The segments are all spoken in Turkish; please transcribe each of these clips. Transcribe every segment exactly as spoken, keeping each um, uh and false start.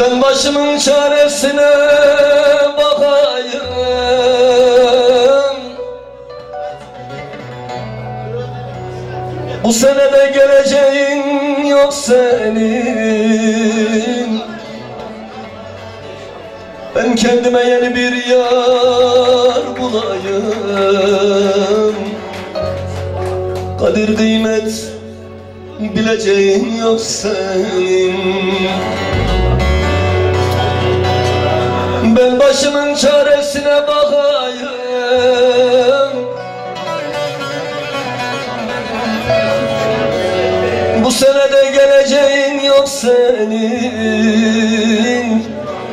Ben başımın çaresine bakayım. Bu sene de geleceğin yok senin. Ben kendime yeni bir yar bulayım. Kadir kıymet bileceğin yok senin. Ben başımın çaresine bakayım. Bu sene de geleceğin yok senin.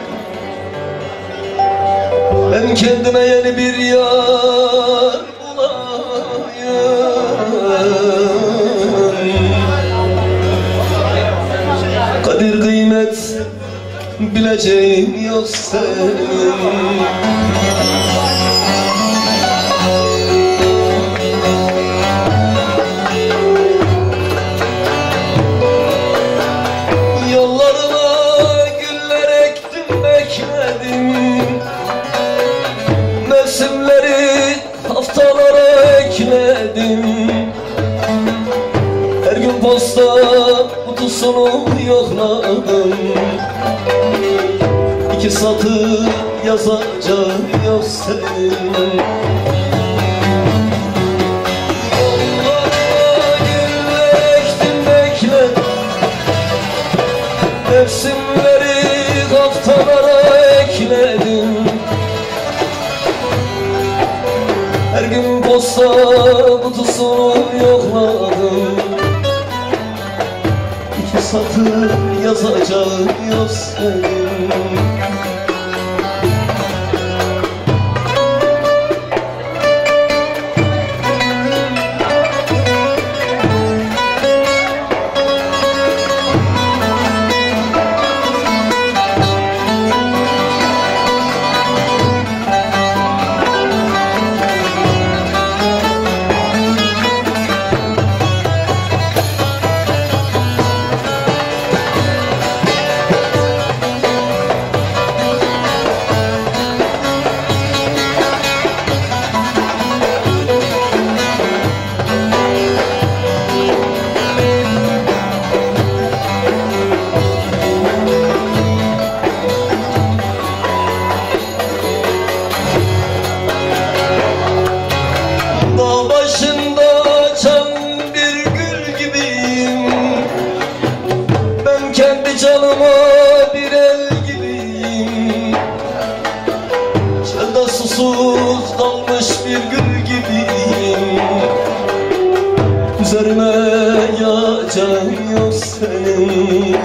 Ben kendime yeni bir yar bulayım. Kadir kıymet bileceğin yok senin. Yollarına güller ektim bekledim. Mevsimleri haftalara ekledim. Her gün posta kutusunu yokladım. İki satır yazacağım yok senin. Yollarına güller ektim bekledim. Mevsimleri haftalara ekledim. Her gün posta kutusunu yokladım. İki satır yazacağım yok senin. Kendi canıma bir el gibiyim. Çölde susuz kalmış bir gül gibiyim. Üzerime yağacağım yok senin.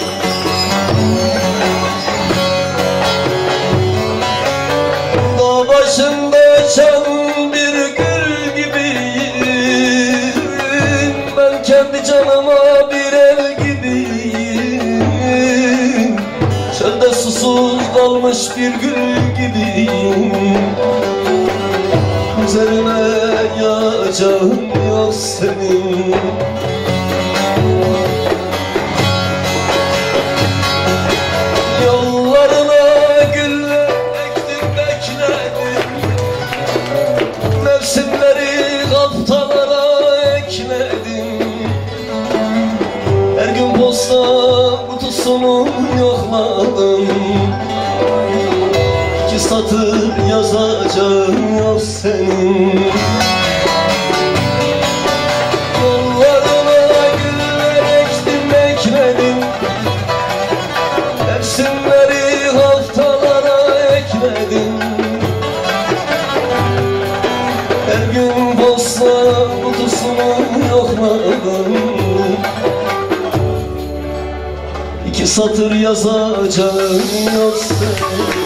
Dağ başında açan bir gül gibiyim. Ben kendi canıma bir el gibiyim. Çölde susuz kalmış bir gül gibiyim. Üzerime yağacağım yok senin. Yollarına güller ektim bekledim. Mevsimleri haftalara ekledim. Her gün posta kutusunu yokladım. İki satır yazacağım yok senin. Yollarına güller ektim bekledim. Mevsimleri haftalara ekledim. Her gün posta kutusunu yokladım. İki satır yazacağım yok senin.